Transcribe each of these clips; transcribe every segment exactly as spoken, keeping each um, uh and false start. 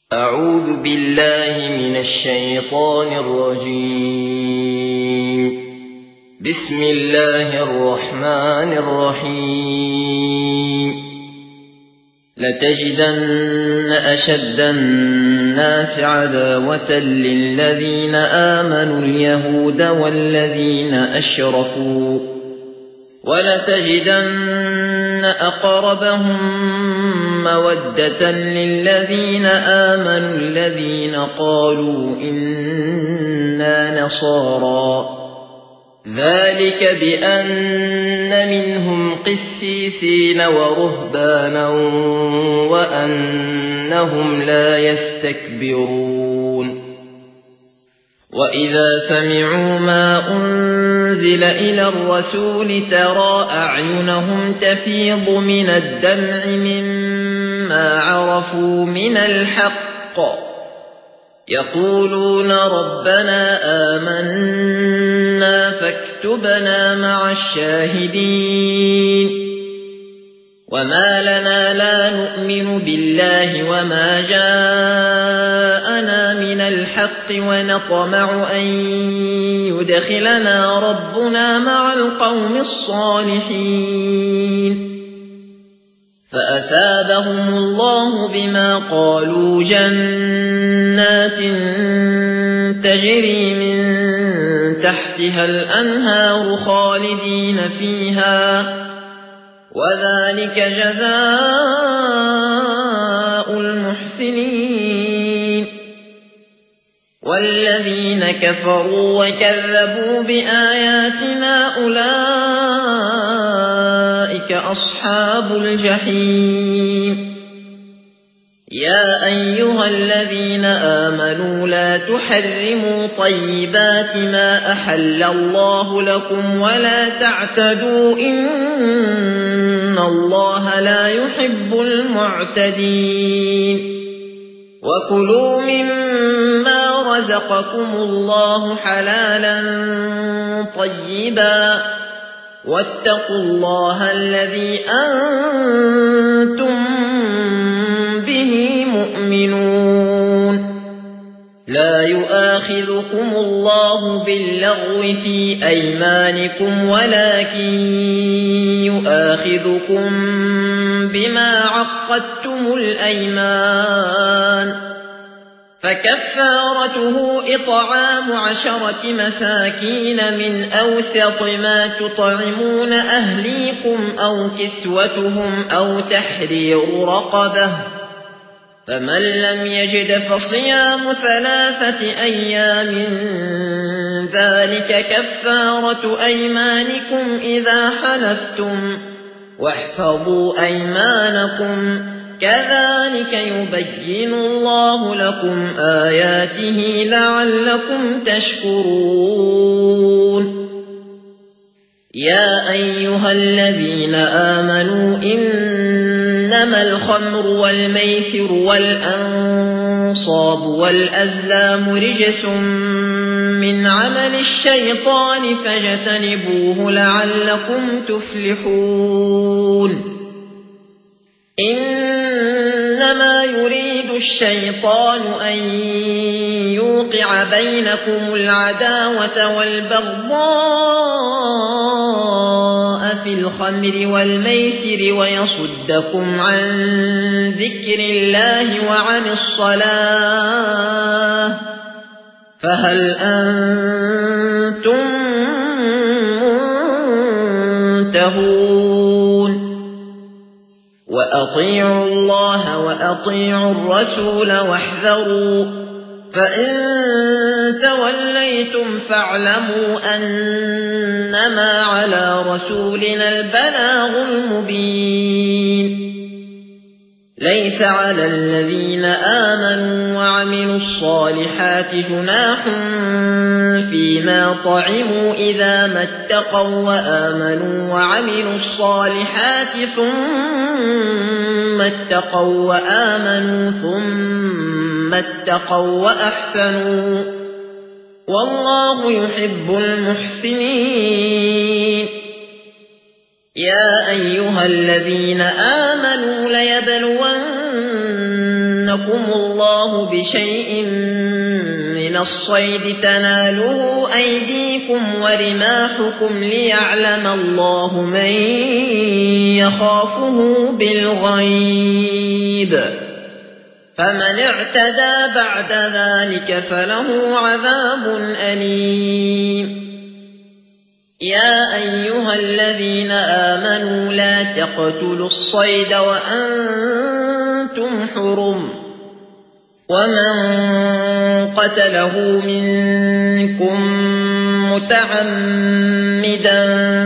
أعوذ بالله من الشيطان الرجيم. بسم الله الرحمن الرحيم. لتجدن أشد الناس عداوة للذين آمنوا اليهود والذين أشركوا، ولتجدن أقربهم مودة للذين آمنوا الذين قالوا إنا نصارى، ذلك بأن منهم قسيسين ورهبانا وأنهم لا يستكبرون. وإذا سمعوا ما أنزل إلى الرسول ترى أعينهم تفيض من الدمع مما عرفوا من الحق، يقولون ربنا آمنا فاكتبنا مع الشاهدين. وما لنا لا نؤمن بالله وما جاءنا من الحق ونطمع أن يدخلنا ربنا مع القوم الصالحين. فأثابهم الله بما قالوا جنات تجري من تحتها الأنهار خالدين فيها، وذلك جزاء المحسنين. والذين كفروا وكذبوا بآياتنا أولئك أصحاب الجحيم. يا أيها الذين آمنوا لا تحرموا طيبات ما أحل الله لكم ولا تعتدوا إن الله لا يحب المعتدين. وكلوا مما رزقكم الله حلالا طيبا واتقوا الله الذي أنتم به مؤمنون. لا يؤاخذكم الله باللغو في أيمانكم ولكن يؤاخذكم بما عقدتم الأيمان، فكفارته إطعام عشرة مساكين من أوسط ما تطعمون أهليكم أو كسوتهم أو تحرير رقبة، فمن لم يجد فصيام ثلاثة أيام ذلك كفارة أيمانكم إذا حلفتم، واحفظوا أيمانكم كذلك يبين الله لكم آياته لعلكم تشكرون. يا أيها الذين آمنوا إنما الخمر والميسر والأنصاب والأزلام رجس من عمل الشيطان فاجتنبوه لعلكم تفلحون. إنما يريد الشيطان أن يوقع بينكم العداوة والبغضاء في الخمر والميسر ويصدكم عن ذكر الله وعن الصلاة، فهل أنتم منتهون؟ وأطيعوا الله وأطيعوا الرسول واحذروا، فإن توليتم فاعلموا أنما على رسولنا البلاغ المبين. ليس على الذين آمنوا وعملوا الصالحات جناح فيما طعموا إذا ما اتقوا وآمنوا وعملوا الصالحات ثم اتقوا وآمنوا ثم اتقوا وأحسنوا، والله يحب المحسنين. يا أيها الذين آمنوا ليبلونكم يَبْلُوَنَّكُمُ اللَّهُ بِشَيْءٍ مِّنَ الصَّيْدِ تَنَالُهُ أَيْدِيكُمْ وَرِمَاحُكُمْ لِيَعْلَمَ اللَّهُ مَن يَخَافُهُ بِالْغَيْبِ فَمَنِ اعْتَدَىٰ بَعْدَ ذَلِكَ فَلَهُ عَذَابٌ أَلِيمٌ يَا أَيُّهَا الَّذِينَ آمَنُوا لَا تَقْتُلُوا الصَّيْدَ وَأَنتُمْ حُرُمٌ وَمَن قَتَلَهُ مِنكُم مُّتَعَمِّدًا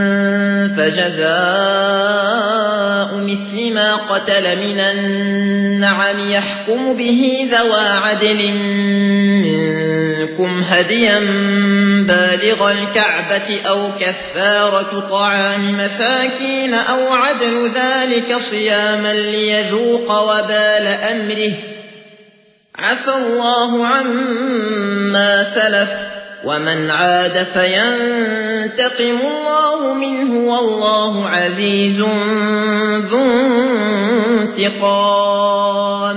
فَجَزَاءٌ مِثْلِ ما قتل من النعم يحكم به ذوى عدل منكم هديا بالغ الكعبة أو كفارة طعام مساكين أو عدل ذلك صياما ليذوق وبال أمره عفى الله عما سلف ومن عاد فينتقم الله منه والله عزيز ذو انتقام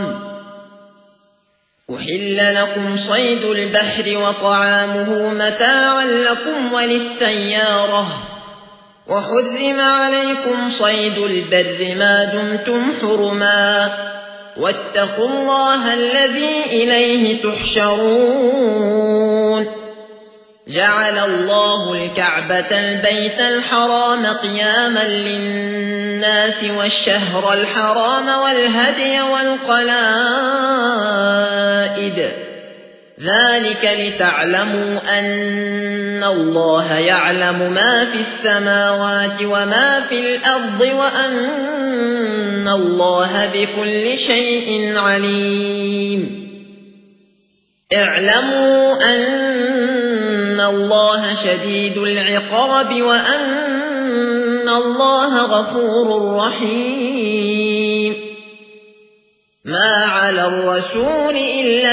أحل لكم صيد البحر وطعامه متاعا لكم وللسيارة وحرم عليكم صيد البر ما دمتم حرما واتقوا الله الذي إليه تحشرون جعل الله الكعبة البيت الحرام قياما للناس والشهر الحرام والهدي والقلائد ذلك لتعلموا أن الله يعلم ما في السماوات وما في الأرض وأن الله بكل شيء عليم اعلموا أن الله شديد العقاب وأن الله غفور رحيم ما على الرسول إلا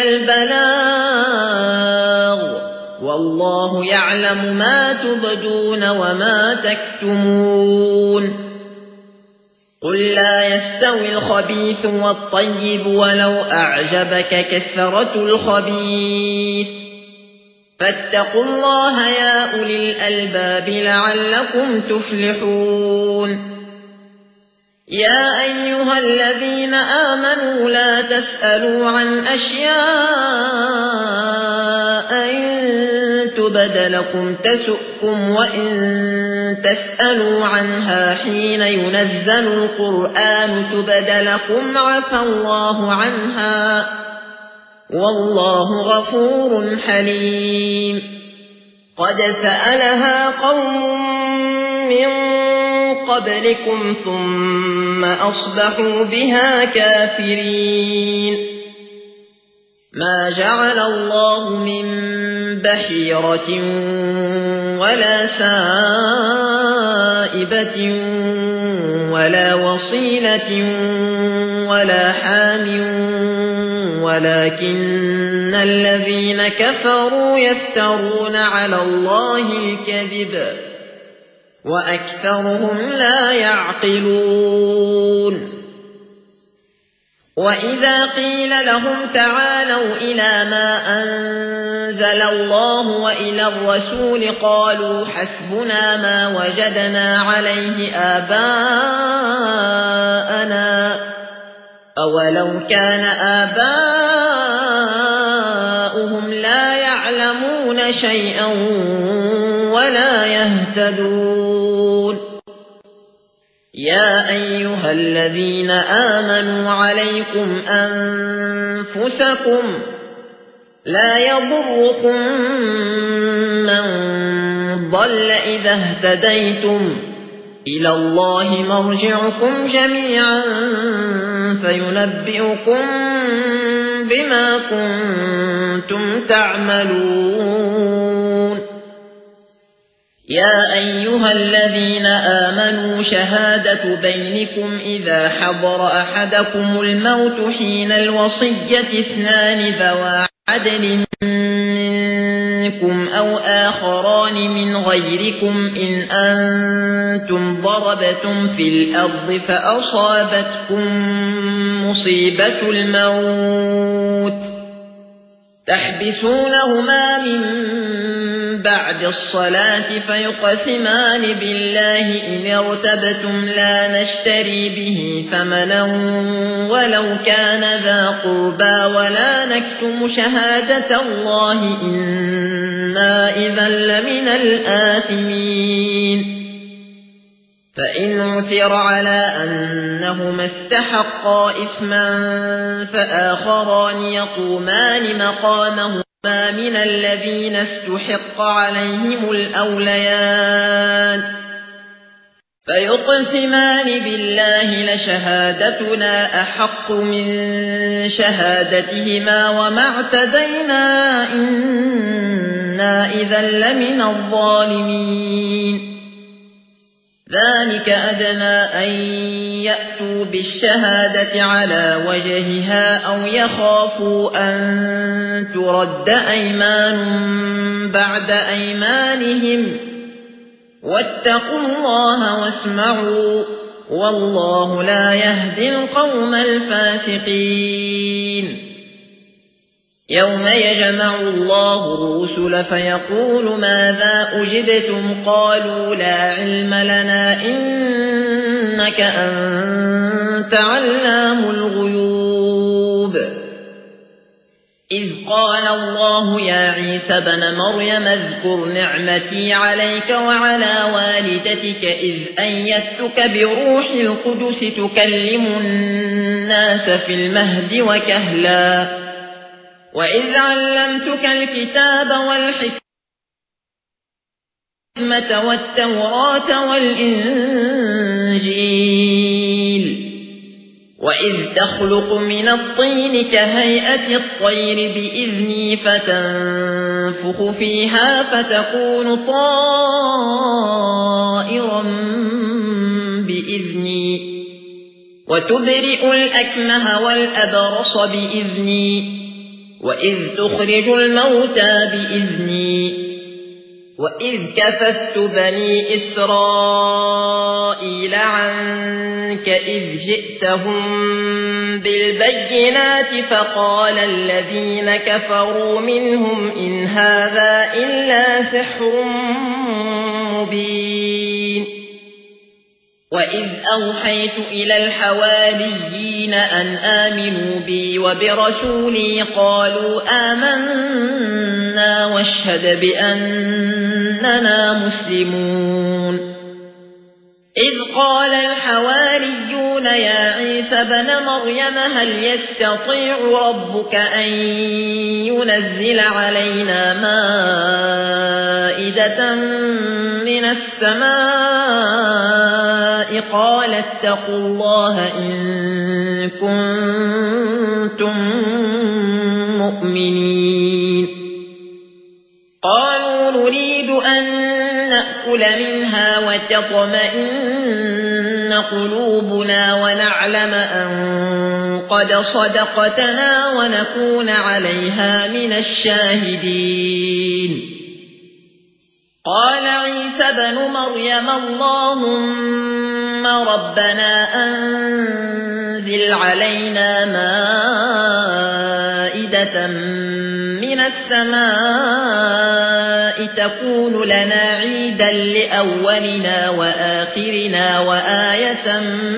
البلاغ والله يعلم ما تبدون وما تكتمون قل لا يستوي الخبيث والطيب ولو أعجبك كثرة الخبيث فاتقوا الله يا أولي الألباب لعلكم تفلحون يا أيها الذين آمنوا لا تسألوا عن أشياء إن تبد لكم تسؤكم وإن تسألوا عنها حين ينزل القرآن تبد لكم عفى الله عنها والله غفور حليم قد سألها قوم من قبلكم ثم أصبحوا بها كافرين ما جعل الله من بحيرة ولا سائبة ولا وصيلة ولا حام ولكن الذين كفروا يفترون على الله الكذب وأكثرهم لا يعقلون وإذا قيل لهم تعالوا إلى ما أنزل الله وإلى الرسول قالوا حسبنا ما وجدنا عليه آباءنا أولو كان آباؤهم لا يعلمون شيئا ولا يهتدون يا أيها الذين آمنوا عليكم أنفسكم لا يضركم من ضل إذا اهتديتم إلى الله مرجعكم جميعا فينبئكم بما كنتم تعملون يا أيها الذين آمنوا شهادة بينكم إذا حضر أحدكم الموت حين الوصية اثنان ذوى عدل منكم أو آخران من غيركم غيركم إن أنتم ضربتم في الأرض فأصابتكم مصيبة الموت تحبسونهما من بعد الصلاة فيقسمان بالله إن ارتبتم لا نشتري به ثمنا ولو كان ذا قربى ولا نكتم شهادة الله إنا إذا لمن الآثمين فإن عثر على أنهما استحقا إثما فآخران يقومان مقامهما من الذين استحق عليهم الأوليان فيقسمان بالله لشهادتنا أحق من شهادتهما وما اعتدينا إنا إذا لمن الظالمين ذلك أدنى أن يأتوا بالشهادة على وجهها أو يخافوا أن ترد أيمان بعد أيمانهم واتقوا الله واسمعوا والله لا يهدي القوم الفاسقين يوم يجمع الله الرسل فيقول ماذا أجبتم قالوا لا علم لنا إنك أنت علام الغيوب إذ قال الله يا عيسى بن مريم اذكر نعمتي عليك وعلى والدتك إذ أيدتك بروح القدس تكلم الناس في المهد وكهلا وإذ علمتك الكتاب والحكمة والتوراة والإنجيل وإذ تخلق من الطين كهيئة الطير بإذني فتنفخ فيها فتكون طائرا بإذني وتبرئ الأكمه والأبرص بإذني وإذ تخرج الموتى بإذني وإذ كففت بني إسرائيل عنك إذ جئتهم بالبينات فقال الذين كفروا منهم إن هذا إلا سحر مبين وإذ أوحيت إلى الحواريين أن آمنوا بي وبرسولي قالوا آمنا واشهد بأننا مسلمون إذ قال الحواريون يا عيسى بن مريم هل يستطيع ربك أن ينزل علينا مائدة من السماء قال اتقوا الله إن كنتم مؤمنين قالوا نريد أن نأكل منها وتطمئن قلوبنا ونعلم أن قد صدقتنا ونكون عليها من الشاهدين قال عيسى بن مريم اللهم ربنا أنزل علينا مائدة من السماء تكون لنا عيدا لأولنا وآخرنا وآية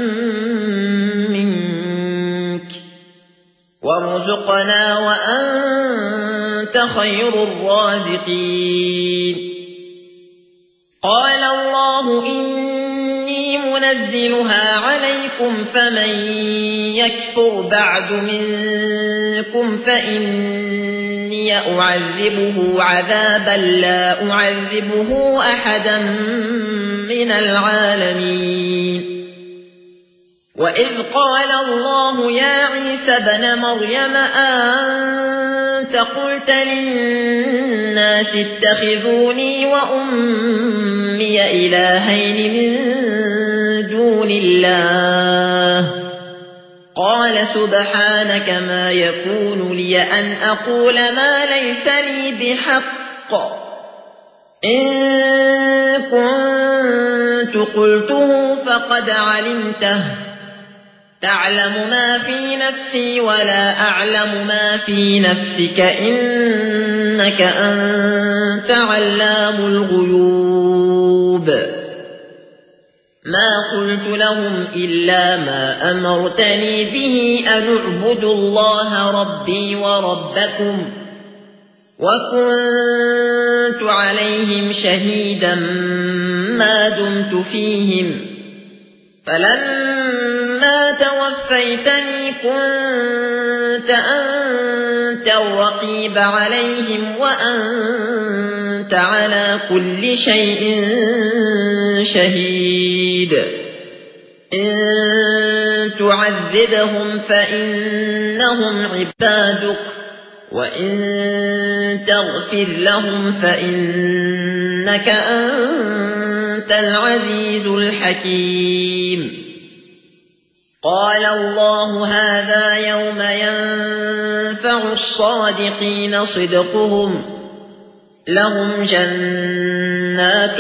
منك وارزقنا وأنت خير الرازقين قال الله إني منزلها عليكم فمن يكفر بعد منكم فإني أعذبه عذابا لا أعذبه أحدا من العالمين وإذ قال الله يا عيسى بن مريم أنت قلت للناس اتخذوني وأمي إلهين من دون الله قال سبحانك ما يكون لي أن أقول ما ليس لي بحق إن كنت قلته فقد علمته تعلم ما في نفسي ولا أعلم ما في نفسك إنك أنت علام الغيوب ما قلت لهم إلا ما أمرتني به أن اعبدوا الله ربي وربكم وكنت عليهم شهيدا ما دمت فيهم فلما توفيتني كنت أنت الرقيب عليهم وأنت على كل شيء شهيد إن تعذبهم فإنهم عبادك وإن تغفر لهم فإنك أنت العزيز الحكيم قال الله هذا يوم ينفع الصادقين صدقهم لهم جنات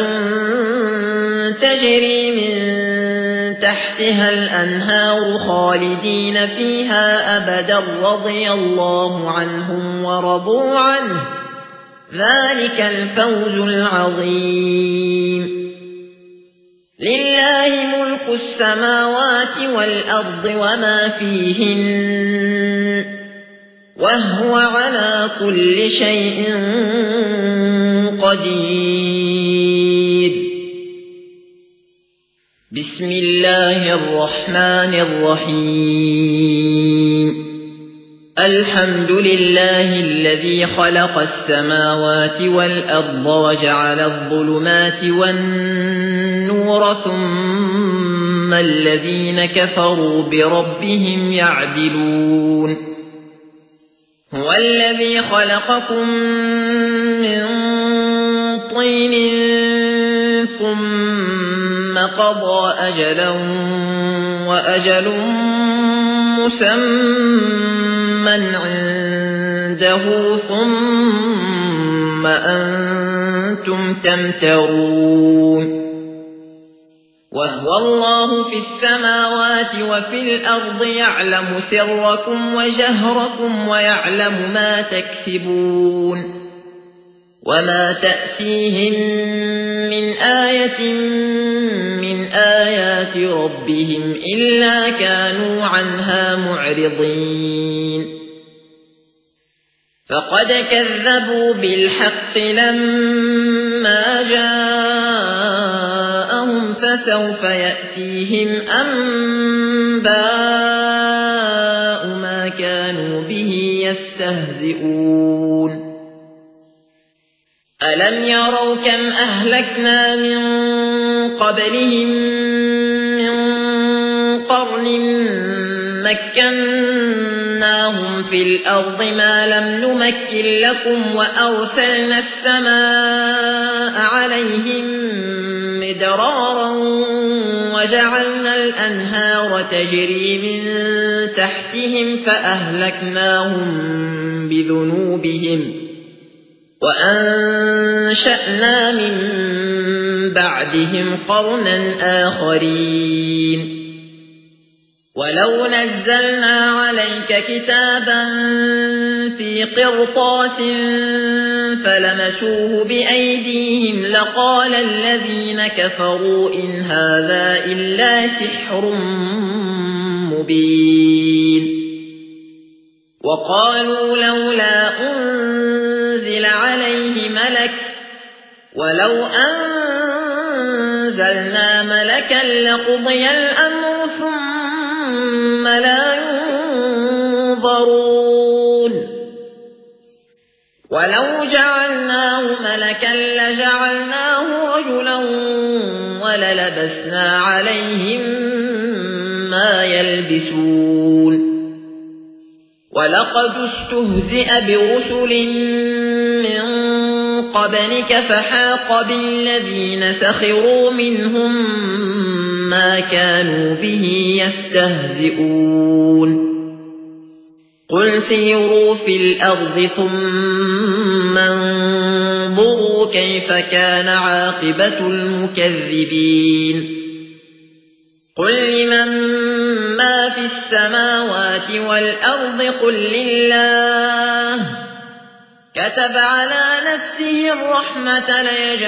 تجري من تحتها الأنهار خالدين فيها أبدا رضي الله عنهم ورضوا عنه ذلك الفوز العظيم لله ملك السماوات والأرض وما فيهن وهو على كل شيء قدير بسم الله الرحمن الرحيم الحمد لله الذي خلق السماوات والأرض وجعل الظلمات والنور ثم الذين كفروا بربهم يعدلون هو الذي خلقكم من طين ثم قضى أجلا وأجل مسمى عنده ثم أنتم تمترون وهو الله في السماوات وفي الأرض يعلم سركم وجهركم ويعلم ما تكسبون وما تأتيهم من آية من آيات ربهم إلا كانوا عنها معرضين فقد كذبوا بالحق لما جاءهم فسوف يأتيهم أنباء ما كانوا به يستهزئون ألم يروا كم أهلكنا من قبلهم من قرن مكناهم في الأرض ما لم نمكن لكم وأرسلنا السماء عليهم مدرارا وجعلنا الأنهار تجري من تحتهم فأهلكناهم بذنوبهم وأنشأنا من بعدهم قرنا آخرين ولو نزلنا عليك كتابا في قرطاس فلمسوه بأيديهم لقال الذين كفروا إن هذا إلا سحر مبين وقالوا لولا أنزل عليه ملك ولو أنزلنا ملكا لقضي الأمر ثم لا ينظرون ولو جعلناه ملكا لجعلناه رجلا وللبسنا عليهم ما يلبسون ولقد استهزئ برسل من قبلك فحاق بالذين سخروا منهم ما كانوا به يستهزئون قل سيروا في الأرض ثم انظروا كيف كان عاقبة المكذبين قل لمن ما في السماوات والأرض قل لله كتب على نفسه الرحمة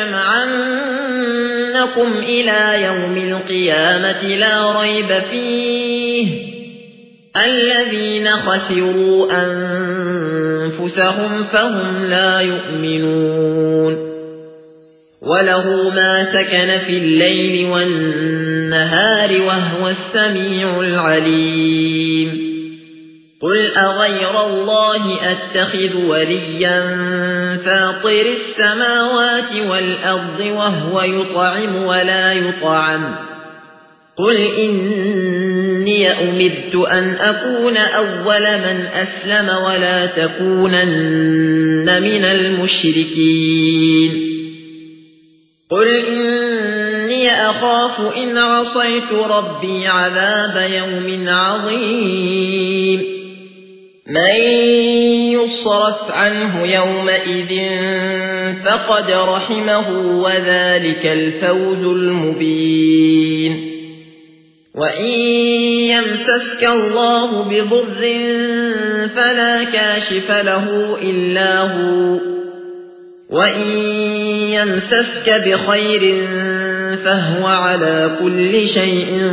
ليجمعنكم إلى يوم القيامة لا ريب فيه الذين خسروا أنفسهم فهم لا يؤمنون وله ما سكن في الليل والنهار وهو السميع العليم قل أغير الله أتخذ وليا فاطر السماوات والأرض وهو يطعم ولا يطعم قل إني أمرت أن أكون أول من أسلم ولا تكونن من المشركين قل إني أخاف إن عصيت ربي عذاب يوم عظيم من يصرف عنه يومئذ فقد رحمه وذلك الفوز المبين وإن يمسسك الله بضر فلا كاشف له إلا هو وإن يمسسك بخير فهو على كل شيء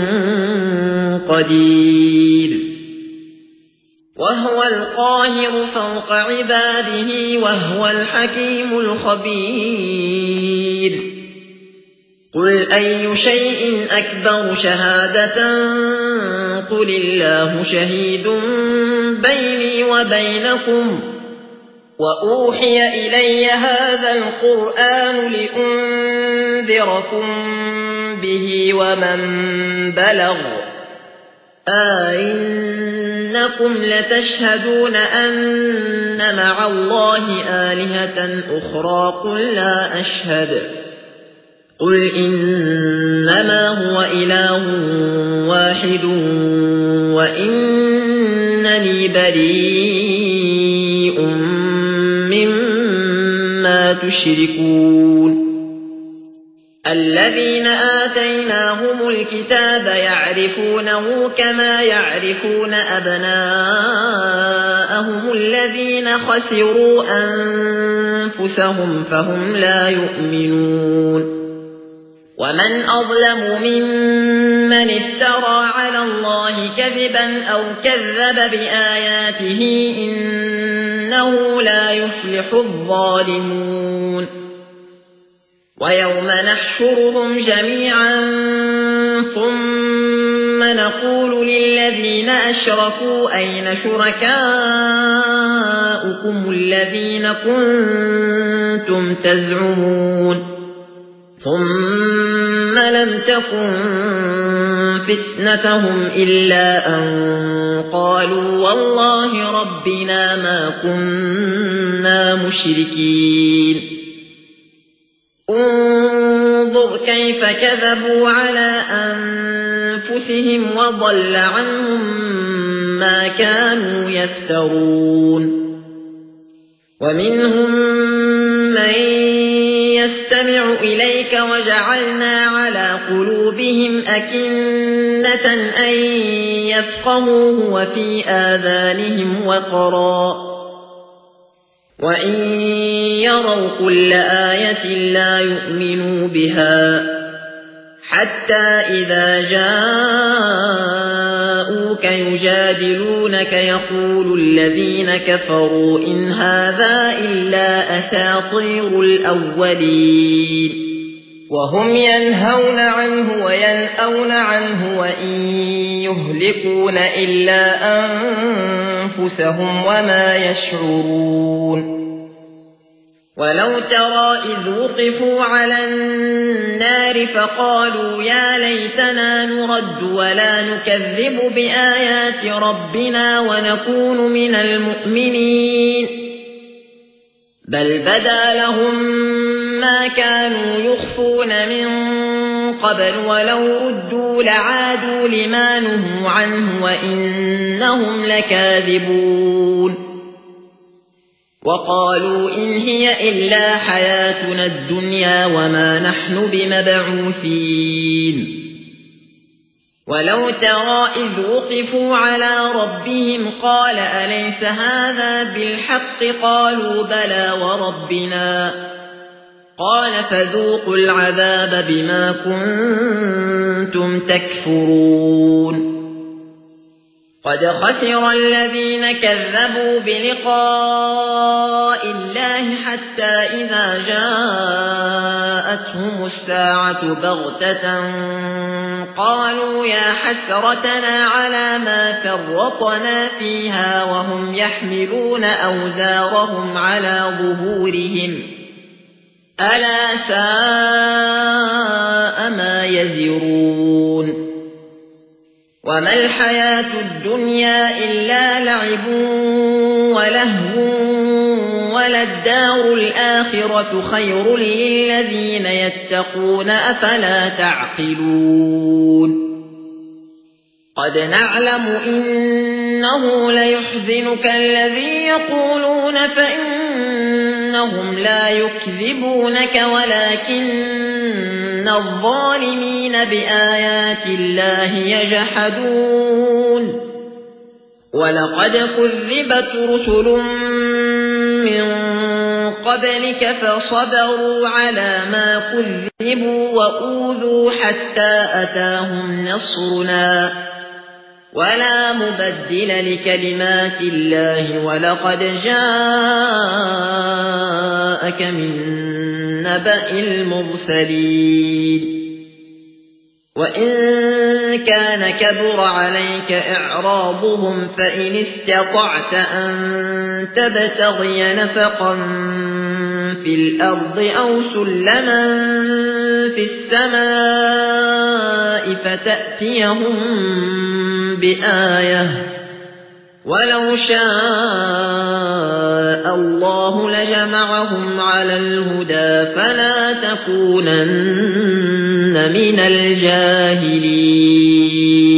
قدير وهو القاهر فوق عباده وهو الحكيم الخبير قل أي شيء أكبر شهادة قل الله شهيد بيني وبينكم وأوحي إلي هذا القرآن لأنذركم به ومن بلغ أئنكم لتشهدون أن مع الله آلهة أخرى قل لا أشهد قل إنما هو إله واحد وإنني بريء مما تشركون الذين آتيناهم الكتاب يعرفونه كما يعرفون أبناءهم الذين خسروا أنفسهم فهم لا يؤمنون ومن أظلم ممن افترى على الله كذبا أو كذب بآياته إنه لا يفلح الظالمون ويوم نحشرهم جميعا ثم نقول للذين أشركوا أين شركاؤكم الذين كنتم تزعمون ثم لم تكن فتنتهم إلا أن قالوا والله ربنا ما كنا مشركين انظر كيف كذبوا على أنفسهم وضل عنهم ما كانوا يفترون ومنهم من يستمع إليك وجعلنا على قلوبهم أكنة أن يفقهوه وفي آذانهم وقرا وإن يروا كل آية لا يؤمنوا بها حتى إذا جاءوك يجادلونك يقول الذين كفروا إن هذا إلا أساطير الأولين وهم ينهون عنه وينأون عنه وإن يهلكون إلا أنفسهم وما يشعرون ولو ترى إذ وقفوا على النار فقالوا يا ليتنا نرد ولا نكذب بآيات ربنا ونكون من المؤمنين بل بدا لهم ما كانوا يخفون من قبل ولو ردوا لعادوا لما نهوا عنه وإنهم لكاذبون وقالوا إن هي إلا حياتنا الدنيا وما نحن بمبعوثين ولو ترى إذ وقفوا على ربهم قال أليس هذا بالحق قالوا بلى وربنا قال فذوقوا العذاب بما كنتم تكفرون قد خسر الذين كذبوا بلقاء الله حتى إذا جاءتهم الساعة بغتة قالوا يا حسرتنا على ما فرطنا فيها وهم يحملون أوزارهم على ظهورهم ألا ساء ما يزرون وما الحياة الدنيا إلا لعب ولهو وللدار الآخرة خير للذين يتقون أفلا تعقلون قد نعلم إنه ليحزنك الذي يقولون فإنهم لا يكذبونك ولكن الظالمين بآيات الله يجحدون ولقد كذبت رسل من قبلك فصبروا على ما كذبوا وأوذوا حتى أتاهم نصرنا ولا مبدل لكلمات الله ولقد جاءك من نبأ المرسلين وإن كان كبر عليك إعراضهم فإن استطعت أن تبتغي نفقا في الأرض أو سلما في السماء فتأتيهم بآية ولو شاء الله لجمعهم على الهدى فلا تكونن من الجاهلين